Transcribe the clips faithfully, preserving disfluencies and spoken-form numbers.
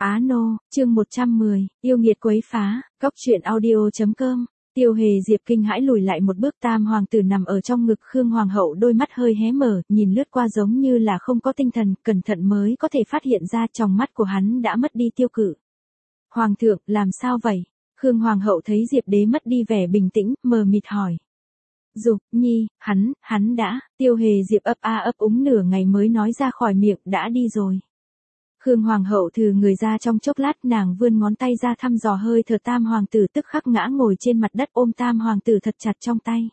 Á nô, chương một trăm mười, yêu nghiệt quấy phá, cóc truyện audio chấm com. Tiêu Hề Diệp kinh hãi lùi lại một bước, tam hoàng tử nằm ở trong ngực Khương Hoàng hậu, đôi mắt hơi hé mở, nhìn lướt qua giống như là không có tinh thần, cẩn thận mới có thể phát hiện ra trong mắt của hắn đã mất đi tiêu cự. Hoàng thượng, làm sao vậy? Khương Hoàng hậu thấy Diệp đế mất đi vẻ bình tĩnh, mờ mịt hỏi. Dục nhi, hắn, hắn đã, Tiêu Hề Diệp ấp a ấp úng nửa ngày mới nói ra khỏi miệng, đã đi rồi. Khương Hoàng hậu thừ người ra trong chốc lát, nàng vươn ngón tay ra thăm dò hơi thở tam hoàng tử, tức khắc ngã ngồi trên mặt đất ôm tam hoàng tử thật chặt trong tay.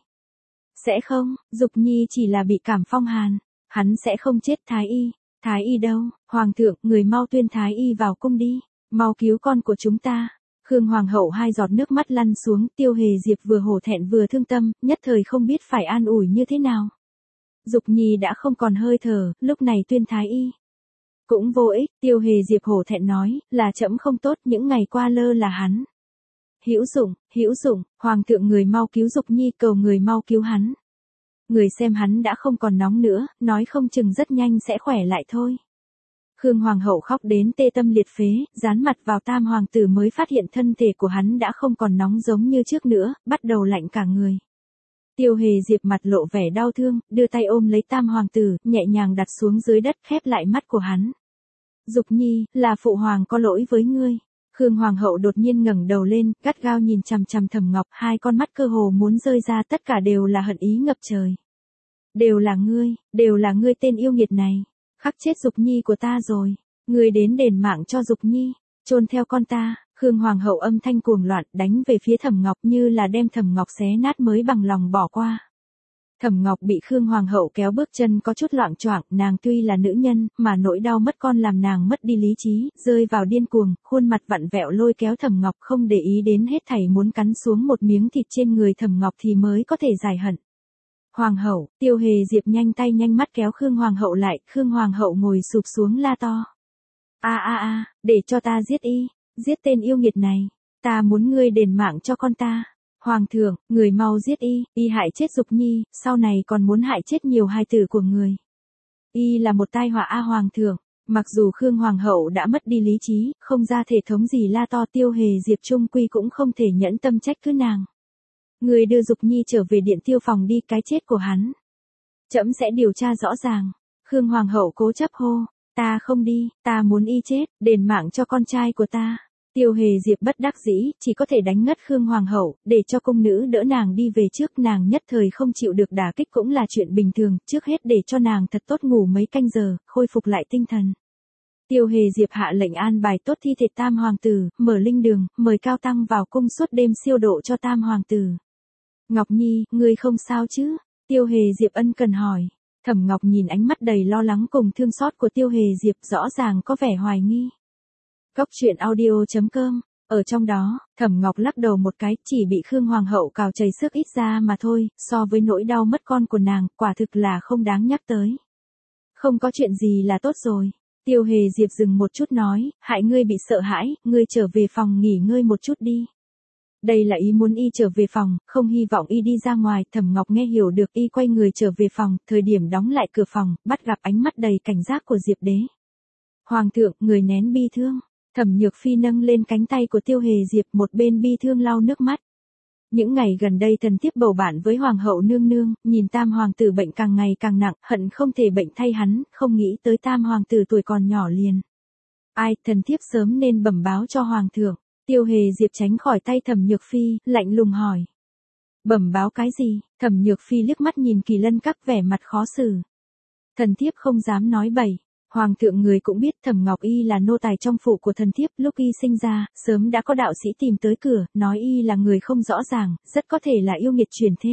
Sẽ không, Dục nhi chỉ là bị cảm phong hàn, hắn sẽ không chết. Thái y, thái y đâu? Hoàng thượng, người mau tuyên thái y vào cung đi, mau cứu con của chúng ta. Khương Hoàng hậu hai giọt nước mắt lăn xuống, Tiêu Hề Diệp vừa hổ thẹn vừa thương tâm, nhất thời không biết phải an ủi như thế nào. Dục nhi đã không còn hơi thở, lúc này tuyên thái y cũng vô ích. Tiêu Hề Diệp hổ thẹn nói, là trẫm không tốt, những ngày qua lơ là hắn. Hữu dụng, hữu dụng, hoàng thượng, người mau cứu Dục nhi, cầu người mau cứu hắn. Người xem hắn đã không còn nóng nữa, nói không chừng rất nhanh sẽ khỏe lại thôi. Khương Hoàng hậu khóc đến tê tâm liệt phế, dán mặt vào tam hoàng tử mới phát hiện thân thể của hắn đã không còn nóng giống như trước nữa, bắt đầu lạnh cả người. Tiêu Hề Diệp mặt lộ vẻ đau thương, đưa tay ôm lấy tam hoàng tử, nhẹ nhàng đặt xuống dưới đất, khép lại mắt của hắn. Dục nhi, là phụ hoàng có lỗi với ngươi. Khương Hoàng hậu đột nhiên ngẩng đầu lên, gắt gao nhìn chằm chằm Thẩm Ngọc, hai con mắt cơ hồ muốn rơi ra, tất cả đều là hận ý ngập trời. Đều là ngươi, đều là ngươi tên yêu nghiệt này, khắc chết Dục nhi của ta rồi, ngươi đến đền mạng cho Dục nhi, chôn theo con ta. Khương Hoàng hậu âm thanh cuồng loạn đánh về phía Thẩm Ngọc như là đem Thẩm Ngọc xé nát mới bằng lòng bỏ qua. Thẩm Ngọc bị Khương Hoàng hậu kéo bước chân có chút loạng choạng, nàng tuy là nữ nhân, mà nỗi đau mất con làm nàng mất đi lý trí, rơi vào điên cuồng, khuôn mặt vặn vẹo lôi kéo Thẩm Ngọc, không để ý đến hết thảy, muốn cắn xuống một miếng thịt trên người Thẩm Ngọc thì mới có thể giải hận. Hoàng hậu, Tiêu Hề Diệp nhanh tay nhanh mắt kéo Khương Hoàng hậu lại, Khương Hoàng hậu ngồi sụp xuống la to. A a a, để cho ta giết y, giết tên yêu nghiệt này, ta muốn ngươi đền mạng cho con ta. Hoàng thượng, người mau giết y, y hại chết Dục nhi, sau này còn muốn hại chết nhiều hài tử của người. Y là một tai họa a hoàng thượng. Mặc dù Khương Hoàng hậu đã mất đi lý trí, không ra thể thống gì la to, Tiêu Hề Diệp trung quy cũng không thể nhẫn tâm trách cứ nàng. Người đưa Dục nhi trở về Điện Tiêu phòng đi, cái chết của hắn trẫm sẽ điều tra rõ ràng. Khương Hoàng hậu cố chấp hô, ta không đi, ta muốn y chết, đền mạng cho con trai của ta. Tiêu Hề Diệp bất đắc dĩ, chỉ có thể đánh ngất Khương Hoàng hậu, để cho cung nữ đỡ nàng đi về trước. Nàng nhất thời không chịu được đả kích cũng là chuyện bình thường, trước hết để cho nàng thật tốt ngủ mấy canh giờ, khôi phục lại tinh thần. Tiêu Hề Diệp hạ lệnh an bài tốt thi thể tam hoàng tử, mở linh đường, mời cao tăng vào cung suốt đêm siêu độ cho tam hoàng tử. Ngọc nhi, ngươi không sao chứ? Tiêu Hề Diệp ân cần hỏi. Thẩm Ngọc nhìn ánh mắt đầy lo lắng cùng thương xót của Tiêu Hề Diệp, rõ ràng có vẻ hoài nghi. Cóc truyện audio chấm com. Ở trong đó, Thẩm Ngọc lắc đầu một cái, chỉ bị Khương Hoàng hậu cào chảy sức ít ra mà thôi, so với nỗi đau mất con của nàng, quả thực là không đáng nhắc tới. Không có chuyện gì là tốt rồi. Tiêu Hề Diệp dừng một chút nói, hại ngươi bị sợ hãi, ngươi trở về phòng nghỉ ngơi một chút đi. Đây là ý muốn y trở về phòng, không hy vọng y đi ra ngoài. Thẩm Ngọc nghe hiểu được, y quay người trở về phòng, thời điểm đóng lại cửa phòng, bắt gặp ánh mắt đầy cảnh giác của Diệp đế. Hoàng thượng, người nén bi thương. Thẩm Nhược Phi nâng lên cánh tay của Tiêu Hề Diệp, một bên bi thương lau nước mắt. Những ngày gần đây thần thiếp bầu bạn với hoàng hậu nương nương, nhìn tam hoàng tử bệnh càng ngày càng nặng, hận không thể bệnh thay hắn, không nghĩ tới tam hoàng tử tuổi còn nhỏ liền. Ai, thần thiếp sớm nên bẩm báo cho hoàng thượng. Tiêu Hề Diệp tránh khỏi tay Thẩm Nhược Phi, lạnh lùng hỏi. Bẩm báo cái gì? Thẩm Nhược Phi liếc mắt nhìn Kỳ Lân Các vẻ mặt khó xử. Thần thiếp không dám nói bậy. Hoàng thượng, người cũng biết Thẩm Ngọc y là nô tài trong phủ của thần thiếp, lúc y sinh ra, sớm đã có đạo sĩ tìm tới cửa, nói y là người không rõ ràng, rất có thể là yêu nghiệt truyền thế.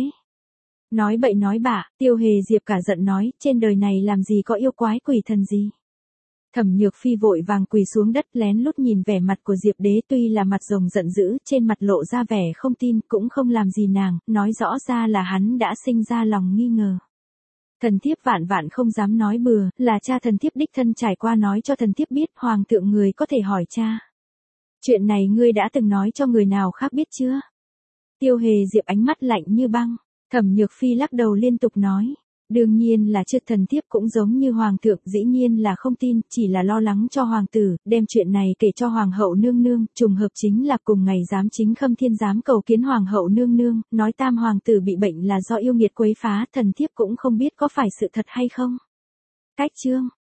Nói bậy nói bạ, Tiêu Hề Diệp cả giận nói, trên đời này làm gì có yêu quái quỷ thần gì. Thẩm Nhược Phi vội vàng quỳ xuống đất, lén lút nhìn vẻ mặt của Diệp đế, tuy là mặt rồng giận dữ, trên mặt lộ ra vẻ không tin, cũng không làm gì nàng, nói rõ ra là hắn đã sinh ra lòng nghi ngờ. Thần thiếp vạn vạn không dám nói bừa, là cha thần thiếp đích thân trải qua nói cho thần thiếp biết, hoàng thượng người có thể hỏi cha. Chuyện này ngươi đã từng nói cho người nào khác biết chưa? Tiêu Hề Diệp ánh mắt lạnh như băng. Thẩm Nhược Phi lắc đầu liên tục nói, Đương nhiên là chưa, thần thiếp cũng giống như hoàng thượng, dĩ nhiên là không tin, chỉ là lo lắng cho hoàng tử, đem chuyện này kể cho hoàng hậu nương nương, trùng hợp chính là cùng ngày giám chính Khâm Thiên giám cầu kiến hoàng hậu nương nương, nói tam hoàng tử bị bệnh là do yêu nghiệt quấy phá, thần thiếp cũng không biết có phải sự thật hay không. Cách chương